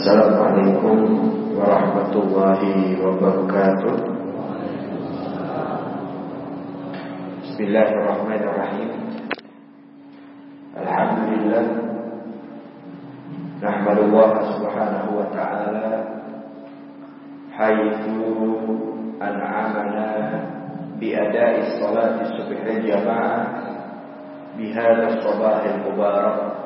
Assalamualaikum warahmatullahi wabarakatuh. Bismillahirrahmanirrahim. Alhamdulillah, nahmadullah subhanahu wa ta'ala haitsu an'amana bi ada'i sholati subhi jamaah bi hadzal sabahil mubarak.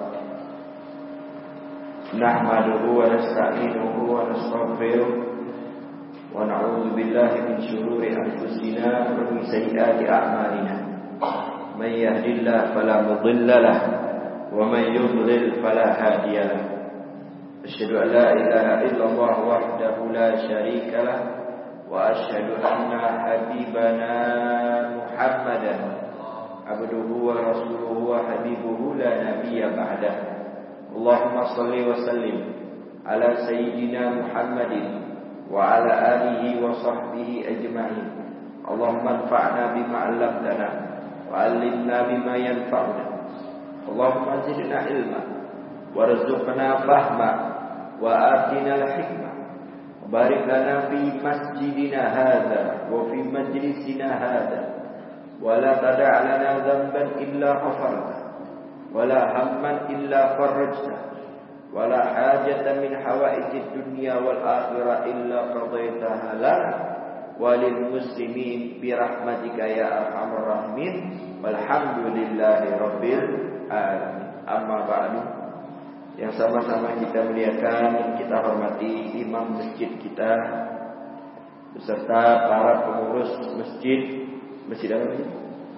Nahmaduhu wa nasta'inuhu wa nastaghfiruh wa na'udzu billahi min shururi anfusina wa min sayyiati a'malina. May yahdihillahu fala mudilla lahu wa may yudlil fala hadiya lahu. Asyhadu an la ilaha illallah wahdahu la syarika lahu wa asyhadu anna habibana Muhammadan abduhu wa rasuluhu wa habibuhu la nabiyya ba'dahu. Allahumma salli wa sallim ala sayyidina Muhammadin wa ala alihi wa sahbihi ajma'in. Allahumma anfa'na bima 'allamtana wa 'allimna bima yanfa'una. Allahumma zidna ilma warzuqna fahma wa atina al-hikmah. Barik lana fi masjidina hadza wa fi majlisina hadza wa la tada' lana dhanban illa ghafarta ولا هما إلا فرجته ولا حاجة من حوائج الدنيا والآخرة إلا قضيتها لنا وللمسلمين برحمتك يا أرحم الراحمين والحمد لله رب العالمين. Amma ba'du. Yang sama-sama kita muliakan, kita hormati imam masjid kita beserta para pengurus masjid apa ini?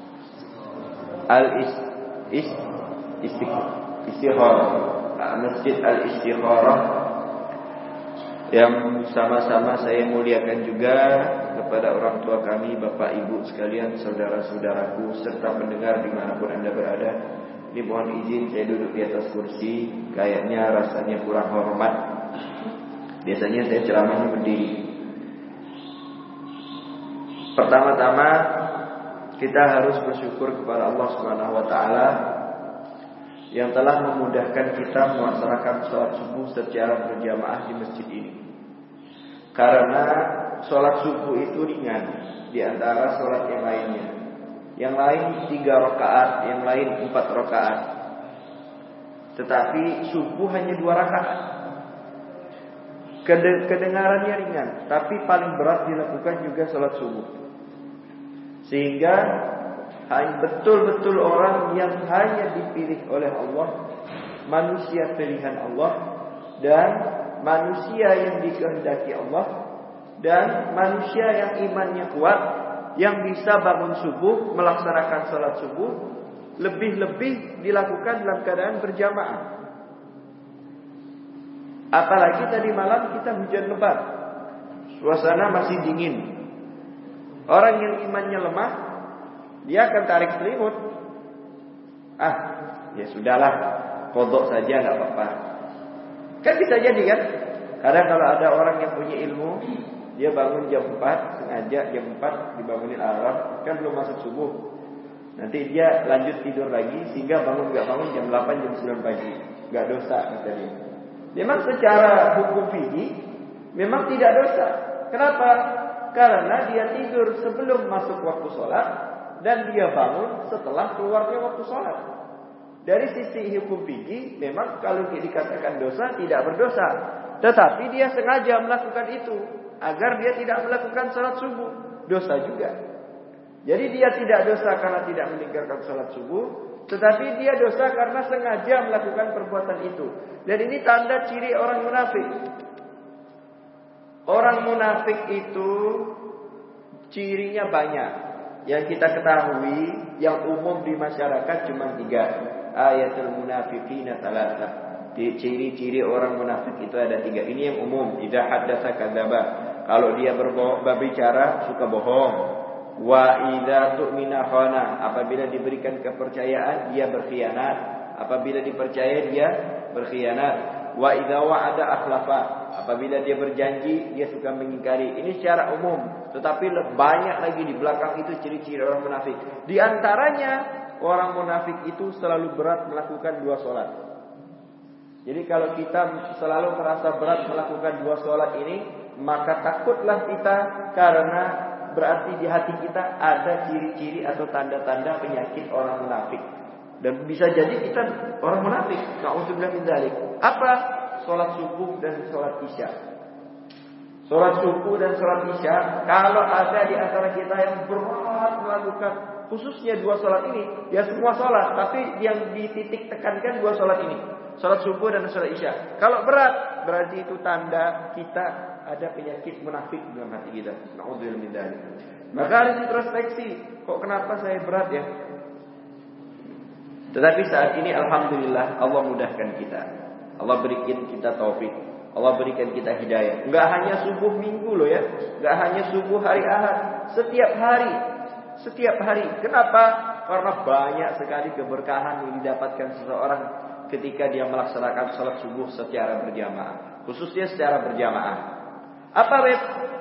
Istikharah, Masjid Al-Istikharah, yang sama-sama saya muliakan juga kepada orang tua kami, bapak ibu sekalian, saudara-saudaraku, serta pendengar dimanapun anda berada. Ini mohon izin saya duduk di atas kursi, kayaknya rasanya kurang hormat. Biasanya saya ceramahnya berdiri. Pertama-tama kita harus bersyukur kepada Allah Subhanahu wa taala yang telah memudahkan kita melaksanakan sholat subuh secara berjamaah di masjid ini. Karena sholat subuh itu ringan di antara sholat yang lainnya. Yang lain 3 rakaat, yang lain 4 rakaat. Tetapi subuh hanya 2 rakaat. Kedengarannya ringan, tapi paling berat dilakukan juga sholat subuh. Sehingga betul-betul orang yang hanya dipilih oleh Allah, manusia pilihan Allah, dan manusia yang dikehendaki Allah, dan manusia yang imannya kuat, yang bisa bangun subuh, melaksanakan salat subuh, lebih-lebih dilakukan dalam keadaan berjamaah. Apalagi tadi malam kita hujan lebat, suasana masih dingin. Orang yang imannya lemah, dia akan tarik selimut. Ya sudahlah, qadha saja enggak apa-apa. Kan bisa jadi kan? Kadang kalau ada orang yang punya ilmu, dia bangun jam 4, sengaja jam 4 dibangunin alarm, kan belum masuk subuh. Nanti dia lanjut tidur lagi sehingga enggak bangun jam 8, jam 9 pagi. Enggak dosa kata dia. Memang secara hukum fikih memang tidak dosa. Kenapa? Karena dia tidur sebelum masuk waktu sholat dan dia bangun setelah keluarnya waktu sholat. Dari sisi hukum fikih, memang kalau dikatakan dosa, tidak berdosa. Tetapi dia sengaja melakukan itu agar dia tidak melakukan sholat subuh, dosa juga. Jadi dia tidak dosa karena tidak meninggalkan sholat subuh, tetapi dia dosa karena sengaja melakukan perbuatan itu. Dan ini tanda ciri orang munafik. Orang munafik itu cirinya banyak. Yang kita ketahui, yang umum di masyarakat cuma 3. Ayatul munafiqina thalatha. Ciri-ciri orang munafik itu ada 3. Ini yang umum. Idza haddatsa kadzaba. Kalau dia berbicara suka bohong. Wa idza tu'mina khana. Apabila diberikan kepercayaan dia berkhianat. Apabila dipercaya dia berkhianat. Wa idza wa'ada akhlafa. Apabila dia berjanji dia suka mengingkari. Ini secara umum. Tetapi banyak lagi di belakang itu ciri-ciri orang munafik. Di antaranya orang munafik itu selalu berat melakukan 2 sholat. Jadi kalau kita selalu merasa berat melakukan 2 sholat ini, maka takutlah kita, karena berarti di hati kita ada ciri-ciri atau tanda-tanda penyakit orang munafik. Dan bisa jadi kita orang munafik. Na'udzubillah min dzalik. Apa? Sholat subuh dan sholat isya. Sholat subuh dan sholat isya, kalau ada di antara kita yang berat melakukan khususnya 2 sholat ini, ya semua sholat, tapi yang dititik tekankan 2 sholat ini, sholat subuh dan sholat isya. Kalau berat, berarti itu tanda kita ada penyakit munafik dalam hati kita. Na'udzubillah min dzalik. Maka harus introspeksi, kok kenapa saya berat ya? Tetapi saat ini alhamdulillah Allah mudahkan kita. Allah berikan kita taufik. Allah berikan kita hidayah. Enggak hanya subuh minggu loh ya. Enggak hanya subuh hari Ahad. Setiap hari. Setiap hari. Kenapa? Karena banyak sekali keberkahan yang didapatkan seseorang ketika dia melaksanakan sholat subuh secara berjamaah. Khususnya secara berjamaah. Apa Beb?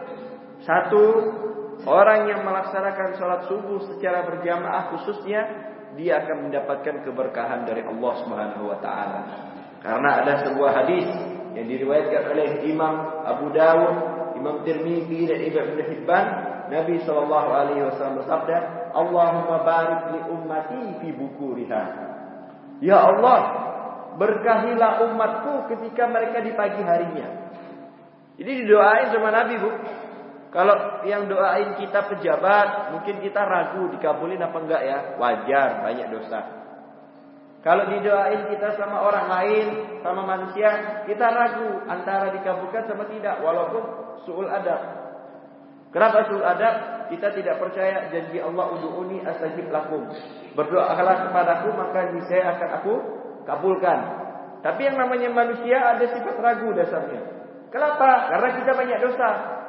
1. Orang yang melaksanakan sholat subuh secara berjamaah khususnya, dia akan mendapatkan keberkahan dari Allah Subhanahu wa taala. Karena ada sebuah hadis yang diriwayatkan oleh Imam Abu Dawud, Imam Tirmidzi dan Ibnu Hibban, Nabi sallallahu alaihi wasallam bersabda, "Allahumma barik li ummati fi bukuriha." Ya Allah, berkahilah umatku ketika mereka di pagi harinya. Jadi didoain sama Nabi, Bu. Kalau yang doain kita pejabat, mungkin kita ragu dikabulin apa enggak ya. Wajar, banyak dosa. Kalau didoain kita sama orang lain, sama manusia, kita ragu antara dikabulkan sama tidak. Walaupun su'ul adab. Kenapa su'ul adab? Kita tidak percaya janji Allah, ud'uni astajib lakum. Berdoalah kepadaku maka niscaya akan aku kabulkan. Tapi yang namanya manusia ada sifat ragu dasarnya. Kenapa? Karena kita banyak dosa.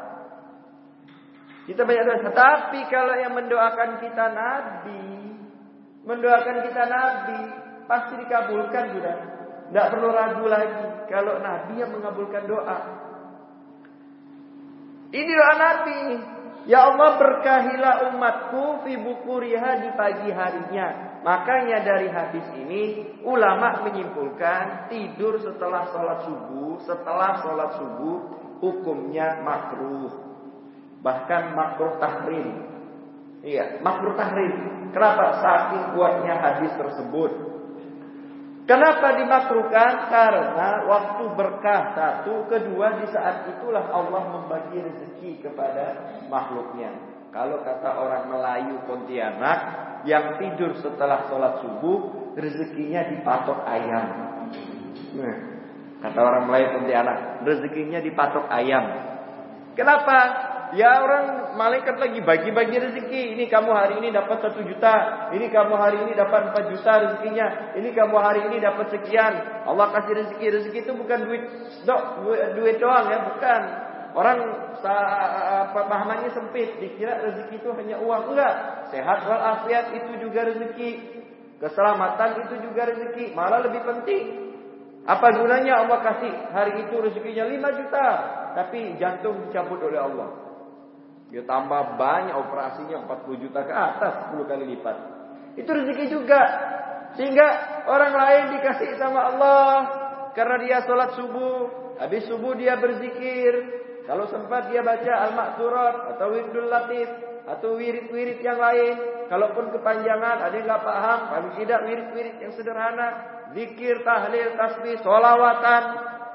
Kita banyak dosa. Tapi kalau yang mendoakan kita Nabi, pasti dikabulkan sudah. Tidak perlu ragu lagi. Kalau Nabi yang mengabulkan doa. Ini doa Nabi. Ya Allah, berkahilah umatku fi bukuriha, di pagi harinya. Makanya dari hadis ini ulama menyimpulkan tidur setelah sholat subuh hukumnya makruh. Bahkan makruh tahrim. Iya, makruh tahrim. Kenapa? Saking kuatnya hadis tersebut. Kenapa dimakruhkan? Karena waktu berkah, 1, kedua di saat itulah Allah membagi rezeki kepada makhluknya. Kalau kata orang Melayu Pontianak, yang tidur setelah sholat subuh rezekinya dipatok ayam. Nah, kata orang Melayu Pontianak, rezekinya dipatok ayam. Kenapa? Ya orang malaikat lagi bagi-bagi rezeki. Ini kamu hari ini dapat 1 juta. Ini kamu hari ini dapat 4 juta rezekinya. Ini kamu hari ini dapat sekian. Allah kasih rezeki. Rezeki itu bukan duit doang ya, bukan. Orang pemahamannya sempit, dikira rezeki itu hanya uang. Enggak. Sehat walafiat itu juga rezeki. Keselamatan itu juga rezeki. Malah lebih penting. Apa gunanya Allah kasih hari itu rezekinya 5 juta, tapi jantung dicabut oleh Allah. Ya tambah banyak operasinya 40 juta ke atas, 10 kali lipat. Itu rezeki juga. Sehingga orang lain dikasih sama Allah karena dia sholat subuh. Habis subuh dia berzikir. Kalau sempat dia baca Al-Ma'thurat atau Wirdul Latif atau wirid-wirid yang lain. Kalaupun kepanjangan, ada yang nggak paham, paling tidak wirid-wirid yang sederhana. Zikir, tahlil, tasbih, sholawatan.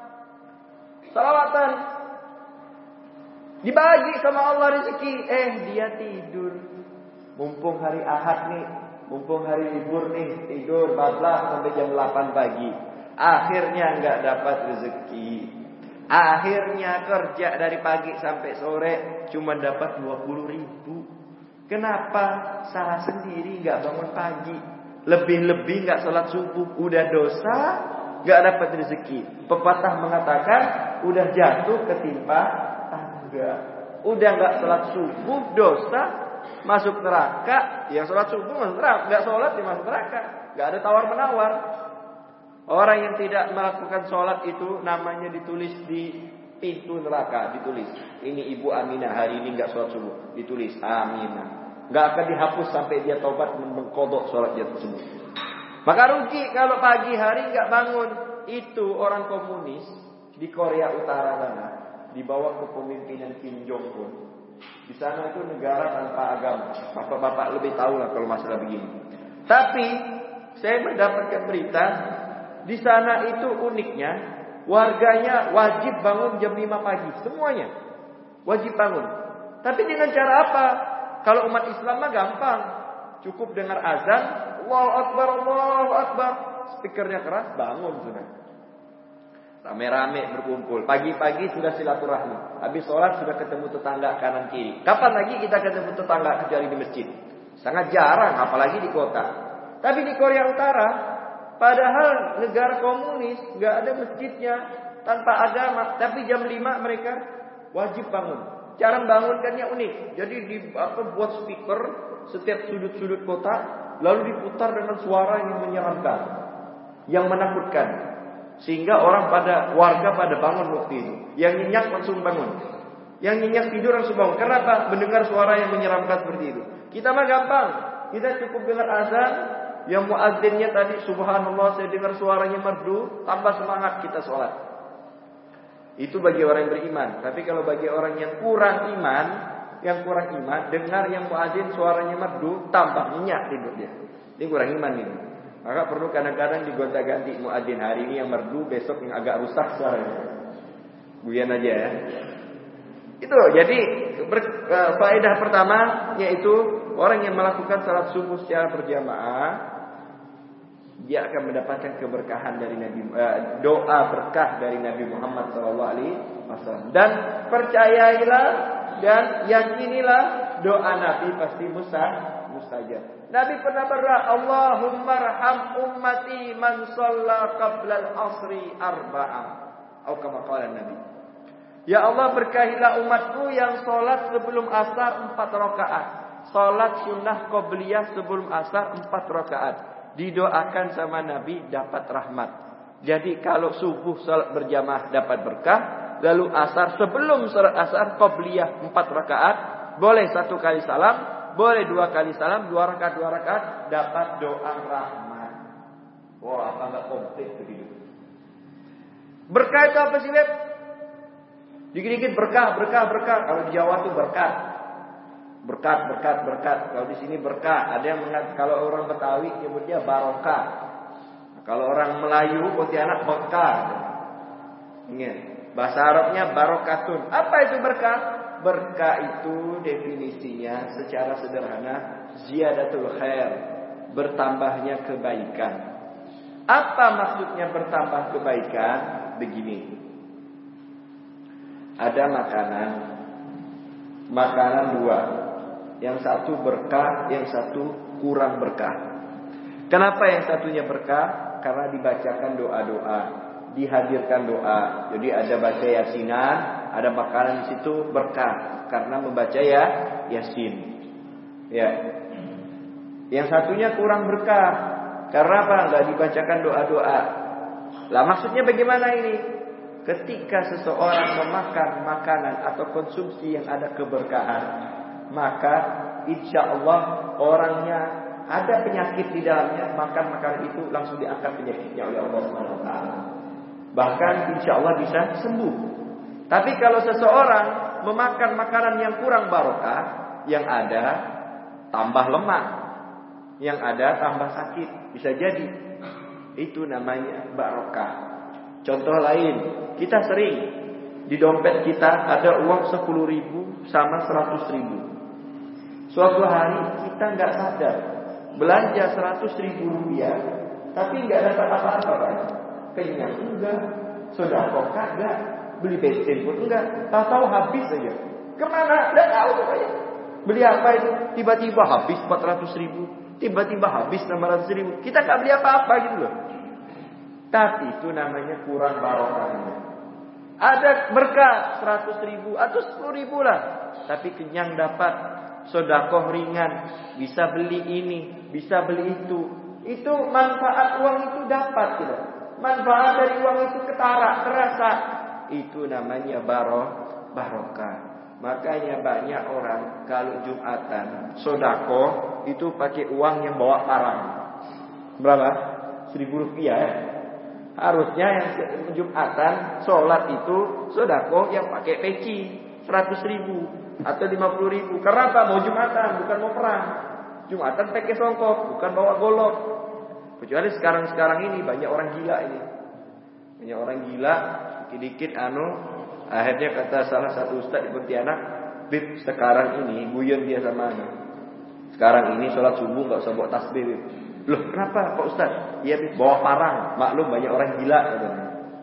Dibagi sama Allah rezeki. Dia tidur. Mumpung hari Ahad nih, mumpung hari libur nih, tidur bablas sampai jam 8 pagi. Akhirnya nggak dapat rezeki. Akhirnya kerja dari pagi sampai sore cuma dapat 20.000. Kenapa? Salah sendiri, nggak bangun pagi. Lebih-lebih nggak sholat subuh, udah dosa, nggak dapat rezeki. Pepatah mengatakan, udah jatuh ketimpa tangga. Udah nggak sholat subuh, dosa, masuk neraka. Yang sholat subuh masuk neraka, nggak sholat dia masuk neraka. Nggak ada tawar menawar. Orang yang tidak melakukan sholat itu namanya ditulis di pintu neraka, ditulis. Ini Ibu Aminah hari ini nggak sholat subuh, ditulis Aminah. Nggak akan dihapus sampai dia taubat mengkodok sholat dia tersebut. Maka rugi kalau pagi hari nggak bangun. itu orang komunis di Korea Utara sana, di bawah kepemimpinan Kim Jong Un. Di sana itu negara tanpa agama. Bapak-bapak lebih tahu lah kalau masalah begini. Tapi saya mendapatkan berita di sana itu uniknya warganya wajib bangun jam 5 pagi, semuanya wajib bangun. Tapi dengan cara apa? Kalau umat Islam mah gampang, cukup dengar azan, Allahu Akbar, Allahu Akbar, speakernya keras, bangun sudah. Rame-rame berkumpul. Pagi-pagi sudah silaturahmi. Habis sholat sudah ketemu tetangga kanan kiri. Kapan lagi kita ketemu tetangga kecuali di masjid? Sangat jarang, apalagi di kota. Tapi di Korea Utara, padahal negara komunis, nggak ada masjidnya, tanpa agama. Tapi jam 5 mereka wajib bangun. Cara bangunkannya unik. Jadi buat speaker setiap sudut-sudut kota, lalu diputar dengan suara yang menyeramkan, yang menakutkan. Sehingga warga pada bangun waktu itu. Yang nyenyak langsung bangun. Yang nyenyak tidur langsung bangun. Kenapa? Mendengar suara yang menyeramkan seperti itu. Kita mah gampang. Kita cukup dengar azan. Yang muadzinnya tadi, subhanallah, saya dengar suaranya merdu, tambah semangat kita sholat. Itu bagi orang yang beriman. Tapi kalau bagi orang yang kurang iman, dengar yang muadzin suaranya merdu, tambah nyenyak tidur dia. Ini kurang iman ini. Maka perlu kadang-kadang digonta-ganti muadzin, hari ini yang merdu, besok yang agak rusak suaranya. Guyan aja ya. Itu jadi faedah pertama yaitu orang yang melakukan salat subuh secara berjamaah, dia akan mendapatkan keberkahan dari doa berkah dari Nabi Muhammad SAW. Dan percayailah dan yakinilah doa Nabi pasti mustajab. Nabi pernah berdoa, Allahumma arham ummati man shalla qabla al-asri arba'a. Atau kama qala Nabi. Ya Allah, berkahilah umatku yang salat sebelum asar 4 rakaat. Salat sunnah qabliyah sebelum asar 4 rakaat. Didoakan sama Nabi dapat rahmat. Jadi kalau subuh salat berjamaah dapat berkah, lalu asar sebelum salat asar qabliyah 4 rakaat, boleh 1 kali salam, boleh 2 kali salam, 2 rakaat dapat doa rahmat. Wah, apa enggak komplit begitu? Berkah itu apa sih, Beb? Dikit-dikit berkah. Kalau di Jawa tuh berkat. Berkat. Kalau di sini berkah. Ada yang kalau orang Betawi nyebutnya barokah. Kalau orang Melayu, Pontianak berkah. Ingat, bahasa Arabnya barokatun. Apa itu berkah? Berkah itu definisinya secara sederhana ziyadatul khair, bertambahnya kebaikan. Apa maksudnya bertambah kebaikan? Begini. Ada makanan 2. Yang satu berkah, yang satu kurang berkah. Kenapa yang satunya berkah? Karena dibacakan doa-doa, dihadirkan doa. Jadi ada baca yasinan, ada makanan di situ berkah karena membaca yasin. Ya. Yang satunya kurang berkah. Karena apa? Enggak dibacakan doa-doa. Lah maksudnya bagaimana ini? Ketika seseorang memakan makanan atau konsumsi yang ada keberkahan, maka insya Allah orangnya ada penyakit di dalamnya, makan makanan itu langsung diangkat penyakitnya oleh Allah SWT. Bahkan insya Allah bisa sembuh. Tapi kalau seseorang memakan makanan yang kurang barokah, yang ada tambah lemak, yang ada tambah sakit, bisa jadi. Itu namanya barokah. Contoh lain, kita sering di dompet kita ada uang 10.000 sama 100.000. Suatu hari kita nggak sadar belanja 100.000 rupiah, tapi nggak dapat apa-apa, kan? Kenyang enggak, sedekah kagak, beli bensin pun enggak, tahu habis saja. Kemana? Nggak tahu pokoknya. Beli apa itu? Tiba-tiba habis 400.000, tiba-tiba habis 600.000. Kita nggak beli apa-apa gitu loh. Tapi itu namanya kurang barokahnya. Ada berkah 100.000 atau 10.000 lah, tapi kenyang dapat. Sedekah ringan, bisa beli ini, bisa beli itu. Itu manfaat uang itu dapat tidak? Manfaat dari uang itu ketara, terasa. Itu namanya barokah. Makanya banyak orang kalau Jumatan sedekah itu pakai uang yang bawa parang. Berapa? 1.000 rupiah ya. Harusnya yang Jumatan sholat itu sedekah yang pakai peci 100.000 atau 50.000. Karena apa? Mau Jumatan, bukan mau perang. Jumatan pakai songkok, bukan bawa golok. Kecuali sekarang ini banyak orang gila ini. Banyak orang gila, dikit-dikit akhirnya kata salah satu ustaz di Pontianak, "Bib, sekarang ini guyon dia sama sekarang ini sholat subuh enggak usah bawa tasbih, Bib." Loh, kenapa Pak Ustaz? Iya, Bib, bawa parang. Maklum banyak orang gila katanya.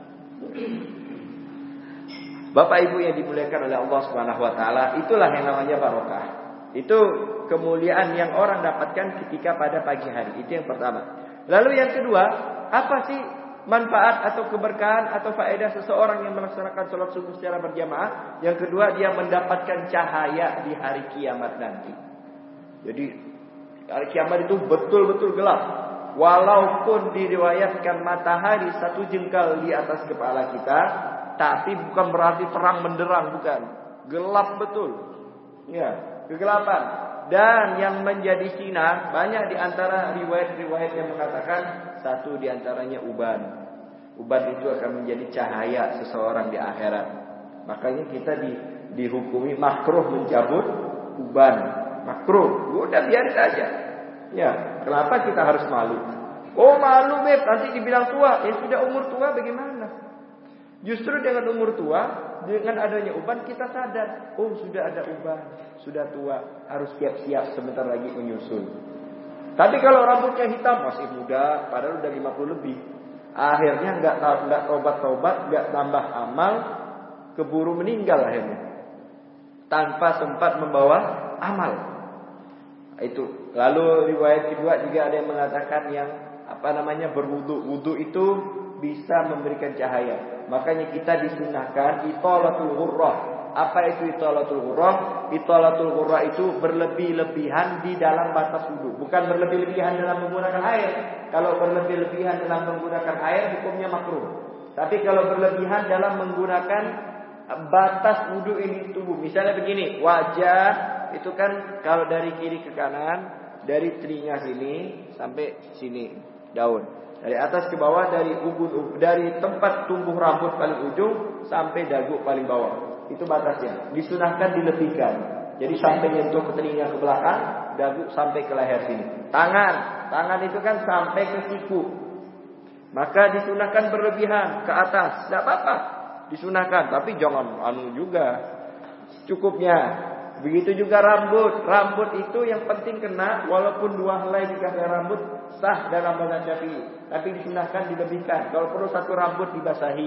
Bapak Ibu yang dimuliakan oleh Allah Subhanahu wa taala, itulah yang namanya barokah. Itu kemuliaan yang orang dapatkan ketika pada pagi hari. Itu yang pertama. Lalu yang kedua, apa sih manfaat atau keberkahan atau faedah seseorang yang melaksanakan sholat subuh secara berjamaah? Yang kedua, dia mendapatkan cahaya di hari kiamat nanti. Jadi hari kiamat itu betul-betul gelap. Walaupun diriwayatkan matahari 1 jengkal di atas kepala kita, tapi bukan berarti terang menderang, bukan. Gelap betul. Ya, kegelapan. Dan yang menjadi sinar, banyak di antara riwayat-riwayat yang mengatakan satu di antaranya uban. Uban itu akan menjadi cahaya seseorang di akhirat. Makanya kita dihukumi makruh mencabut uban. Makruh. Udah biarin aja. Ya, kenapa kita harus malu? Oh, malu, Beb, nanti dibilang tua. Sudah umur tua bagaimana? Justru dengan umur tua, dengan adanya uban kita sadar, oh sudah ada uban, sudah tua, harus siap-siap sebentar lagi menyusul. Tapi kalau rambutnya hitam masih muda, padahal udah 50 lebih, akhirnya nggak tobat-tobat, nggak tambah amal, keburu meninggal akhirnya, tanpa sempat membawa amal. Itu. Lalu riwayat kedua juga ada yang mengatakan yang berwudu. Wudu itu bisa memberikan cahaya. Makanya kita disunahkan italatul ghurrah. Apa itu italatul ghurrah? Italatul ghurrah itu berlebih-lebihan di dalam batas wudu, bukan berlebih-lebihan dalam menggunakan air. Kalau berlebih-lebihan dalam menggunakan air hukumnya makruh. Tapi kalau berlebihan dalam menggunakan batas wudu ini tubuh, misalnya begini, wajah itu kan kalau dari kiri ke kanan, dari telinga sini sampai sini daun. Dari atas ke bawah, dari tempat tumbuh rambut paling ujung sampai dagu paling bawah. Itu batasnya. Disunahkan dilebihkan. Jadi sampai nyentuh ke telinga ke belakang, dagu sampai ke leher sini. Tangan itu kan sampai ke siku. Maka disunahkan berlebihan ke atas. Tidak apa-apa. Disunahkan, tapi jangan juga. Cukupnya. Begitu juga rambut. Rambut itu yang penting kena, walaupun 2 helai dikasih rambut sah dalam mazhab Syafi'i. Tapi disunahkan dilebihkan. Kalau perlu 1 rambut dibasahi.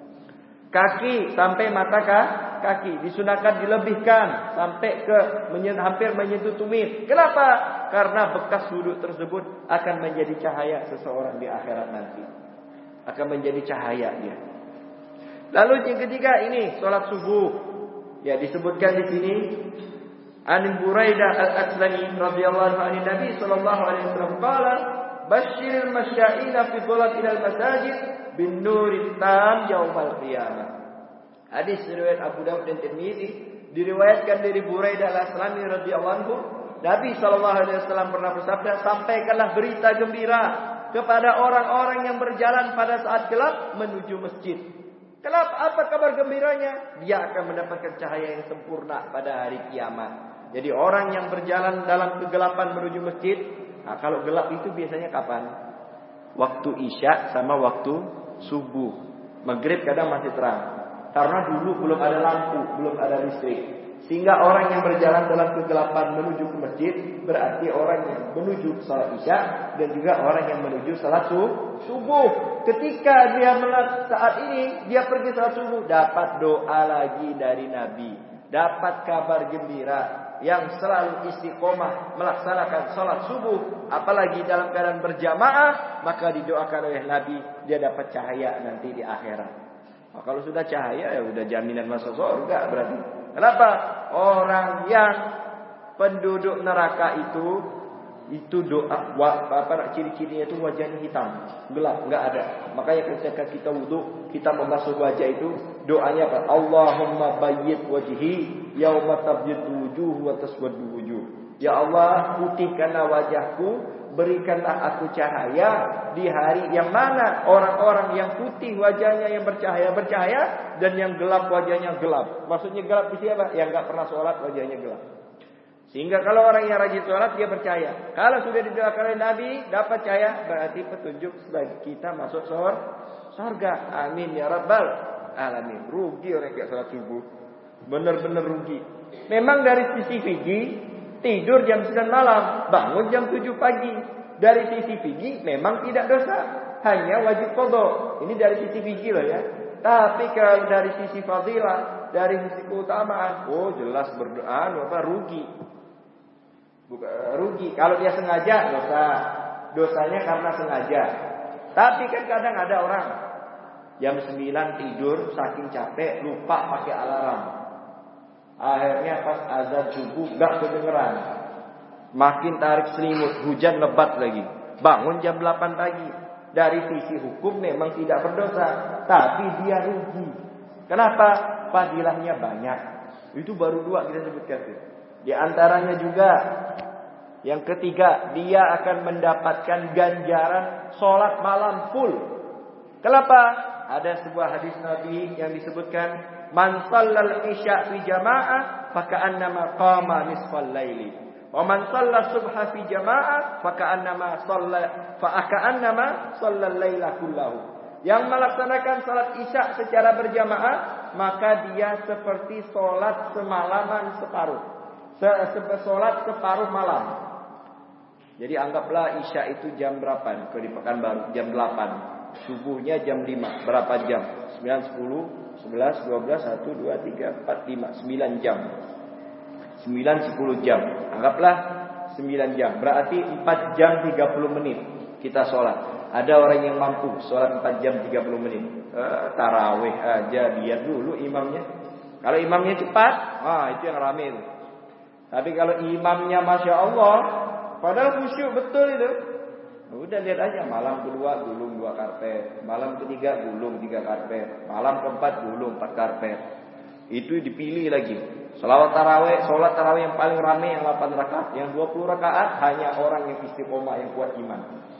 Kaki sampai mata kaki disunahkan dilebihkan sampai ke hampir menyentuh tumit. Kenapa? Karena bekas wudhu tersebut akan menjadi cahaya seseorang di akhirat nanti. Akan menjadi cahaya dia. Lalu yang ketiga ini salat subuh. Ya, disebutkan di sini An Buraidah Al-Aslami radhiyallahu anhu Nabi sallallahu alaihi wasallam qala basyiril masyaina fi dhalat ila al-masajid bin nurit tam yaumal qiyamah. Hadis riwayat Abu Dawud dan Tirmizi, diriwayatkan dari Buraidah Al-Aslami radhiyallahu anhu, Nabi sallallahu alaihi wasallam pernah bersabda, sampaikanlah berita gembira kepada orang-orang yang berjalan pada saat gelap menuju masjid. Kenapa? Apa kabar gembiranya? Dia akan mendapatkan cahaya yang sempurna pada hari kiamat. Jadi orang yang berjalan dalam kegelapan menuju masjid, nah kalau gelap itu biasanya kapan? Waktu Isya sama waktu subuh. Maghrib kadang masih terang. Karena dulu belum ada lampu, belum ada listrik. Sehingga orang yang berjalan dalam kegelapan menuju ke masjid berarti orang yang menuju salat Isya dan juga orang yang menuju salat subuh. Ketika dia saat ini dia pergi salat subuh, dapat doa lagi dari Nabi, dapat kabar gembira yang selalu istiqomah melaksanakan salat subuh, apalagi dalam keadaan berjamaah, maka didoakan oleh Nabi dia dapat cahaya nanti di akhirat. Nah, kalau sudah cahaya ya udah jaminan masuk surga berarti. Kenapa? Orang yang penduduk neraka itu doa ciri-cirinya itu wajahnya hitam, gelap, enggak ada. Makanya ketika kita wudu, kita membasuh wajah itu doanya apa? Allahumma bayyid wajhi yauma tabyiddu wujuh wa taswaddu wujuh. Ya Allah, putihkanlah wajahku, berikanlah aku cahaya di hari yang mana orang-orang yang putih wajahnya yang bercahaya dan yang gelap wajahnya gelap. Maksudnya gelap di siapa? Yang enggak pernah sholat wajahnya gelap. Sehingga kalau orang yang rajin sholat dia percaya. Kalau sudah didoakan oleh Nabi dapat cahaya, berarti petunjuk sebagai kita masuk surga. Amin ya rabbal alamin. Rugi orang yang sholat subuh. Benar-benar rugi. Memang dari sisi fikih tidur jam 9 malam, bangun jam 7 pagi. Dari sisi fikih memang tidak dosa, hanya wajib qada. Ini dari sisi fikih loh ya. Tapi kalau dari sisi fadilah, dari sisi keutamaan, oh jelas berdoa rugi. Bukan rugi. Kalau dia sengaja dosa. Dosanya karena sengaja. Tapi kan kadang ada orang jam 9 tidur saking capek lupa pakai alarm. Akhirnya pas azan subuh gak kedengeran. Makin tarik selimut, hujan lebat lagi. Bangun jam 8 pagi. Dari sisi hukum memang tidak berdosa, tapi dia rugi. Kenapa? Fadilahnya banyak. Itu baru 2 kita sebutkan. Di antaranya juga yang ketiga, dia akan mendapatkan ganjaran sholat malam full. Kenapa? Ada sebuah hadis Nabi yang disebutkan, man shallal isya fi jamaah faka'annama qama nisfal laili wa man shalla subha fi jamaah faka'annama shallal laila kullahu. Yang melaksanakan salat isya secara berjamaah maka dia seperti salat semalaman separuh. Salat separuh malam. Jadi anggaplah isya itu jam berapa? Kalau di Pekanbaru jam 8. Subuhnya jam 5. Berapa jam? 9, 10, 11, 12, 1, 2, 3, 4, 5. 9 jam. 9, 10 jam. Anggaplah 9 jam. Berarti 4 jam 30 menit kita sholat. Ada orang yang mampu sholat 4 jam 30 menit. Tarawih aja lihat dulu imamnya. Kalau imamnya cepat, itu yang rame itu. Tapi kalau imamnya Masya Allah, padahal khusyuk betul itu. Udah lihat aja, malam kedua gulung 2 karpet, malam ketiga gulung 3 karpet, malam keempat gulung 4 karpet. Itu dipilih lagi. Sholat tarawih yang paling ramai yang 8 rakaat, yang 20 rakaat hanya orang yang istiqomah yang kuat iman.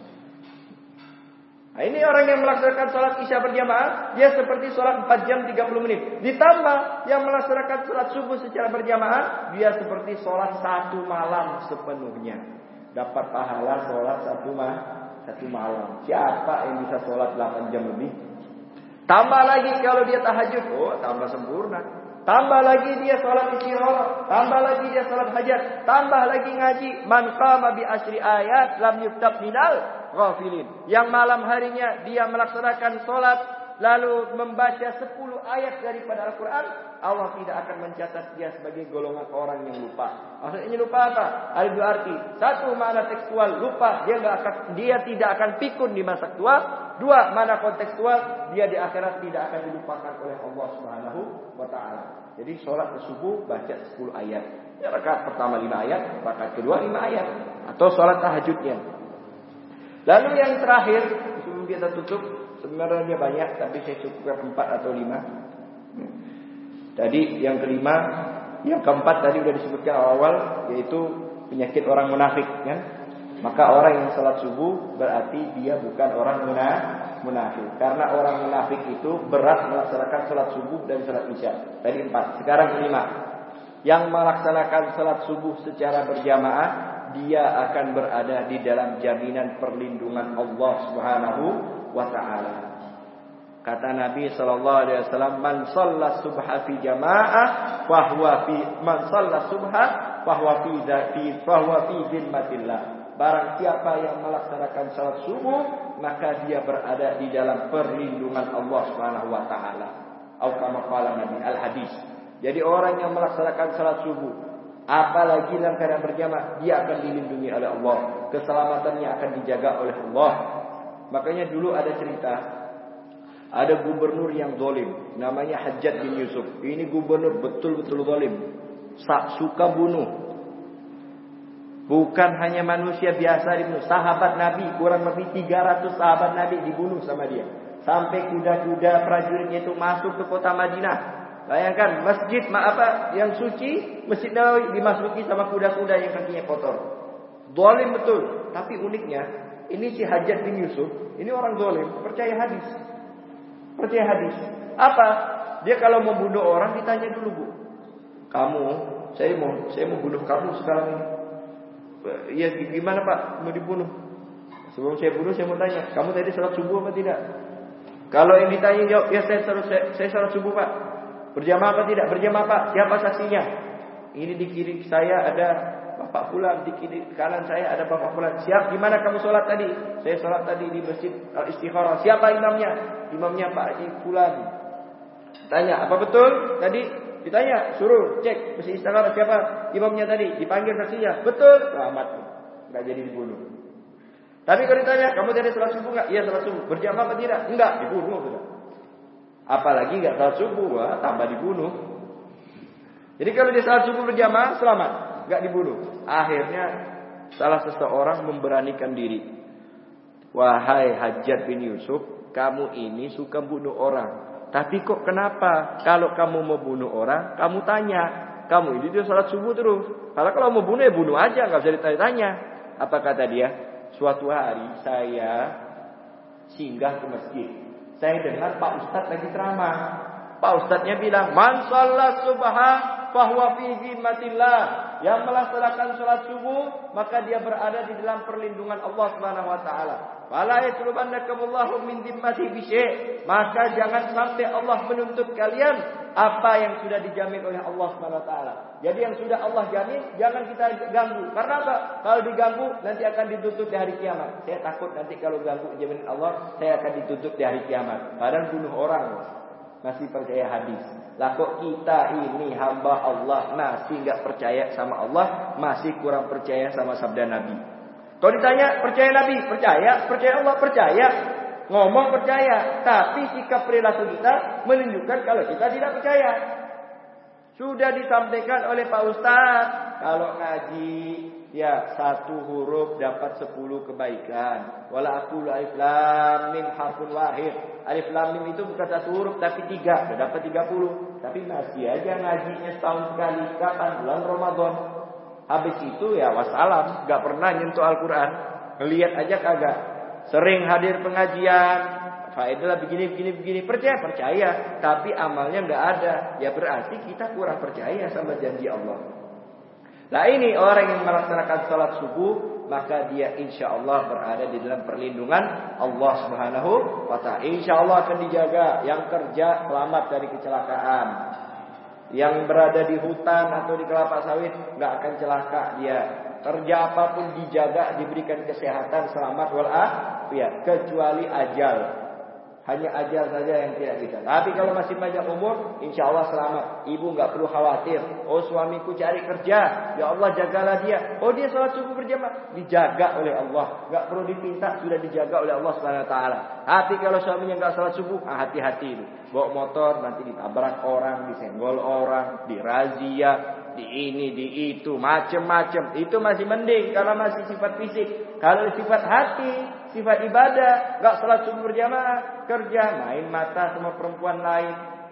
Nah, ini orang yang melaksanakan sholat isya berjamaah, dia seperti sholat 4 jam 30 menit. Ditambah yang melaksanakan sholat subuh secara berjamaah, dia seperti sholat 1 malam sepenuhnya. Dapat pahala sholat 1 malam. Siapa yang bisa sholat 8 jam lebih? Tambah lagi kalau dia tahajud, tambah sempurna. Tambah lagi dia sholat istikharah. Tambah lagi dia sholat hajat. Tambah lagi ngaji. Man qama bi asyri ayat lam yuktab minal ghafilin. Yang malam harinya dia melaksanakan sholat lalu membaca 10 ayat daripada Al-Quran, Allah tidak akan mencatat dia sebagai golongan orang yang lupa. Maksudnya lupa apa? Ada 2 arti. 1 makna tekstual, lupa, dia tidak akan pikun di masa tua. 2 makna kontekstual, dia di akhirat tidak akan dilupakan oleh Allah Subhanahu wa taala. Jadi sholat subuh baca 10 ayat. Ya, rakaat pertama 5 ayat, rakaat kedua 5 ayat, atau sholat tahajudnya. Lalu yang terakhir, sebelum kita tutup, sebenarnya banyak, tapi saya cukupkan 4 atau 5. Tadi yang kelima, yang keempat tadi sudah disebutkan awal, yaitu penyakit orang munafik, kan? Maka orang yang salat subuh berarti dia bukan orang munafik. Karena orang munafik itu berat melaksanakan salat subuh dan salat isya. Tadi 4. Sekarang kelima, yang melaksanakan salat subuh secara berjamaah, dia akan berada di dalam jaminan perlindungan Allah Subhanahu wa ta'ala. Kata Nabi sallallahu alaihi wasallam, man shalla subha fi jamaah fa huwa fi man shalla subha fa huwa fi zimmatillah. Barang siapa yang melaksanakan salat subuh, maka dia berada di dalam perlindungan Allah Subhanahu wa taala. Atau kama qala Nabi al-hadis. Jadi orang yang melaksanakan salat subuh, apalagi dalam keadaan berjamaah, dia akan dilindungi oleh Allah. Keselamatannya akan dijaga oleh Allah. Makanya dulu ada cerita, ada gubernur yang zalim, namanya Hajjaj bin Yusuf. Ini gubernur betul-betul zalim, suka bunuh. Bukan hanya manusia biasa dibunuh, sahabat Nabi, kurang lebih 300 sahabat Nabi dibunuh sama dia. Sampai kuda-kuda prajuritnya itu masuk ke kota Madinah. Bayangkan masjid yang suci, Masjid Nabawi dimasuki sama kuda-kuda yang kakinya kotor. Zalim betul. Tapi uniknya, ini si Hajjaj bin Yusuf, ini orang zalim, percaya hadis. Percaya hadis. Apa? Dia kalau mau bunuh orang ditanya dulu, Bu. Saya mau bunuh kamu sekarang ini. Ya gimana Pak mau dibunuh? Sebelum saya bunuh saya mau tanya, kamu tadi salat subuh apa tidak? Kalau yang ditanya jawab, ya saya salat subuh Pak. Berjamaah apa tidak? Berjamaah Pak. Siapa saksinya? Ini di kiri saya ada Bapak Fulan, di kiri kanan saya ada Bapak Fulan. Siap, di mana kamu sholat tadi? Saya sholat tadi di Masjid Al-Istikharah. Siapa imamnya? Imamnya Pak Haji Fulan. Tanya, apa betul? Tadi ditanya, suruh cek Masjid Istikharah siapa imamnya tadi? Dipanggil saksinya. Betul, selamat. Enggak jadi dibunuh. Tapi kalau ditanya, kamu tadi sholat subuh enggak? Iya sholat subuh. Berjamaah apa tidak? Enggak, dibunuh sudah. Apalagi enggak sholat subuh, tambah dibunuh. Jadi kalau dia sholat subuh berjamaah, selamat, enggak dibunuh. Akhirnya salah seseorang memberanikan diri. Wahai Hajjaj bin Yusuf, kamu ini suka bunuh orang. Tapi kok kenapa kalau kamu mau bunuh orang, kamu tanya. Kamu ini dia sholat subuh terus. Kalau mau bunuh ya bunuh aja, enggak usah ditanya-tanya. Apa kata dia? Suatu hari saya singgah ke masjid. Saya dengar Pak Ustadz lagi ceramah. Pak Ustadznya bilang, "Man shalla subha fahuwa fi zimmatillah." Yang melaksanakan salat subuh, maka dia berada di dalam perlindungan Allah Subhanahu wa taala. Fala yatlubannakumullahu min zimmati bi syai'. Maka jangan sampai Allah menuntut kalian apa yang sudah dijamin oleh Allah Subhanahu wa taala. Jadi yang sudah Allah jamin jangan kita ganggu. Karena apa? Kalau diganggu nanti akan dituntut di hari kiamat. Saya takut nanti kalau ganggu jaminan Allah, saya akan dituntut di hari kiamat. Padahal bunuh orang masih percaya hadis. Lah kok kita ini hamba Allah masih enggak percaya sama Allah, masih kurang percaya sama sabda Nabi. Kalau ditanya percaya Nabi, percaya Allah, percaya. Ngomong percaya, tapi sikap perilaku kita menunjukkan kalau kita tidak percaya. Sudah disampaikan oleh Pak Ustadz, kalau ngaji ya 1 huruf dapat 10 kebaikan. Wala aqulu alif lam mim harfun wahid. Alif lam mim itu bukan 1 huruf tapi 3, sudah dapat 30. Tapi masih aja ngajinya setahun sekali, kapan? Bulan Ramadan. Habis itu ya wassalam, enggak pernah nyentuh Al-Qur'an. Ngelihat aja kagak. Sering hadir pengajian, faedah begini, percaya, tapi amalnya enggak ada. Ya berarti kita kurang percaya sama janji Allah. Nah ini orang yang melaksanakan salat subuh, maka dia insya Allah berada di dalam perlindungan Allah Subhanahu wa ta'ala. Insya Allah akan dijaga. Yang kerja selamat dari kecelakaan. Yang berada di hutan atau di kelapa sawit nggak akan celaka dia. Kerja apapun dijaga, diberikan kesehatan, selamat walafiat, kecuali ajal. Hanya ajal saja yang tidak bisa. Tapi kalau masih panjang umur, insya Allah selamat. Ibu nggak perlu khawatir. Oh suamiku cari kerja, ya Allah jagalah dia. Oh dia sholat subuh berjamaah, dijaga oleh Allah. Nggak perlu dipinta, sudah dijaga oleh Allah Subhanahu Wa Taala. Tapi kalau suaminya nggak sholat subuh, hati-hati. Bawa motor nanti ditabrak orang, disenggol orang, dirazia, di ini, di itu, macam-macam. Itu masih mending karena masih sifat fisik. Kalau sifat hati, sifat ibadah, enggak salat subuh berjamaah, kerja, main mata sama perempuan lain,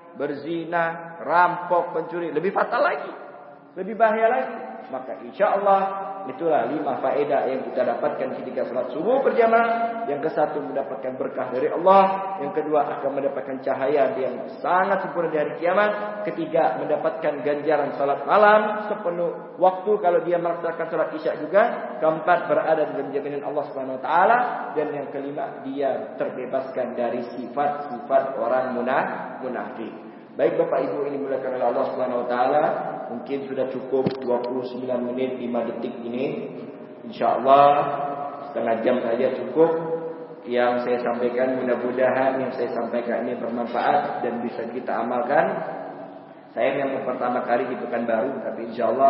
berzina, rampok, pencuri, lebih fatal lagi, lebih bahaya lagi. Maka insya Allah itulah 5 faedah yang kita dapatkan ketika salat subuh berjamaah. Yang ke-1 mendapatkan berkah dari Allah. Yang kedua akan mendapatkan cahaya yang sangat sempurna di hari kiamat. Ketiga mendapatkan ganjaran salat malam sepenuh waktu kalau dia melaksanakan salat isya juga. Keempat berada dalam jaminan Allah Subhanahu Wa Taala. Dan yang kelima dia terbebaskan dari sifat-sifat orang munafik. Baik Bapak Ibu ini dimuliakan oleh Allah Subhanahu Wa Taala. Mungkin sudah cukup 29 menit 5 detik ini. InsyaAllah setengah jam saja cukup. Yang saya sampaikan mudah-mudahan yang saya sampaikan ini bermanfaat dan bisa kita amalkan. Saya yang pertama kali itu kan baru, tapi InsyaAllah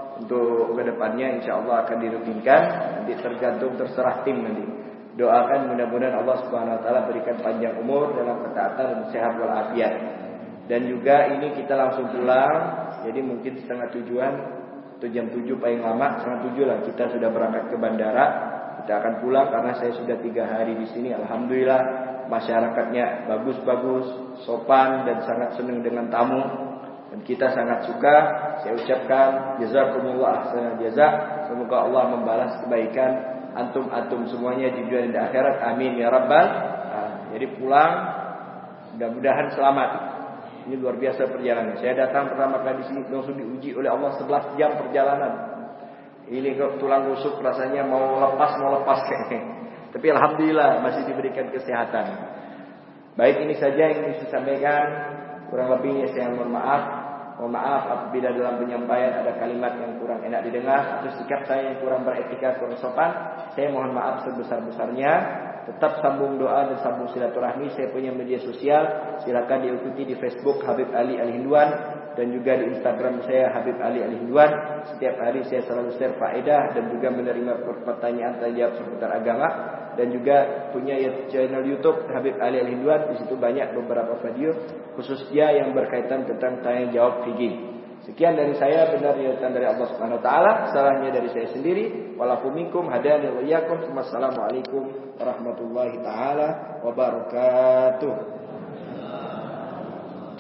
untuk kedepannya InsyaAllah akan dirutinkan. Nanti tergantung terserah tim nanti. Doakan mudah-mudahan Allah Subhanahu Wa Taala berikan panjang umur dalam ketaatan dan sehat walafiat. Dan juga ini kita langsung pulang. Jadi mungkin setengah 7-an atau jam 7 paling lama setengah 7 lah kita sudah berangkat ke bandara. Kita akan pulang karena saya sudah 3 hari di sini. Alhamdulillah masyarakatnya bagus-bagus, sopan dan sangat senang dengan tamu. Dan kita sangat suka. Saya ucapkan jazakumullah ahsanal jazaa. Semoga Allah membalas kebaikan antum semuanya di dunia dan akhirat. Amin ya rabbal. Jadi pulang mudah-mudahan selamat. Ini luar biasa perjalanan. Saya datang pertama kali di sini langsung diuji oleh Allah 11 jam perjalanan. Ini kok tulang rusuk rasanya mau lepas kayaknya. Tapi alhamdulillah masih diberikan kesehatan. Baik, ini saja yang ingin saya sampaikan. Kurang lebihnya saya mohon maaf. Mohon maaf apabila dalam penyampaian ada kalimat yang kurang enak didengar atau sikap saya yang kurang beretika, kurang sopan. Saya mohon maaf sebesar-besarnya. Tetap sambung doa dan sambung silaturahmi. Saya punya media sosial. Silakan diikuti di Facebook Habib Ali Al-Hinduan dan juga di Instagram saya Habib Ali Al-Hinduan. Setiap hari saya selalu share faedah dan juga menerima pertanyaan tanya jawab seputar agama. Dan juga punya channel YouTube Habib Ali Al-Hinduan. Di situ banyak beberapa video khususnya yang berkaitan tentang tanya jawab fikih. Sekian dari saya, benar datang dari Allah Subhanahu wa taala, salahnya dari saya sendiri. Walakum minkum hadani wa iyyakum. Wassalamualaikum warahmatullahi taala wabarakatuh.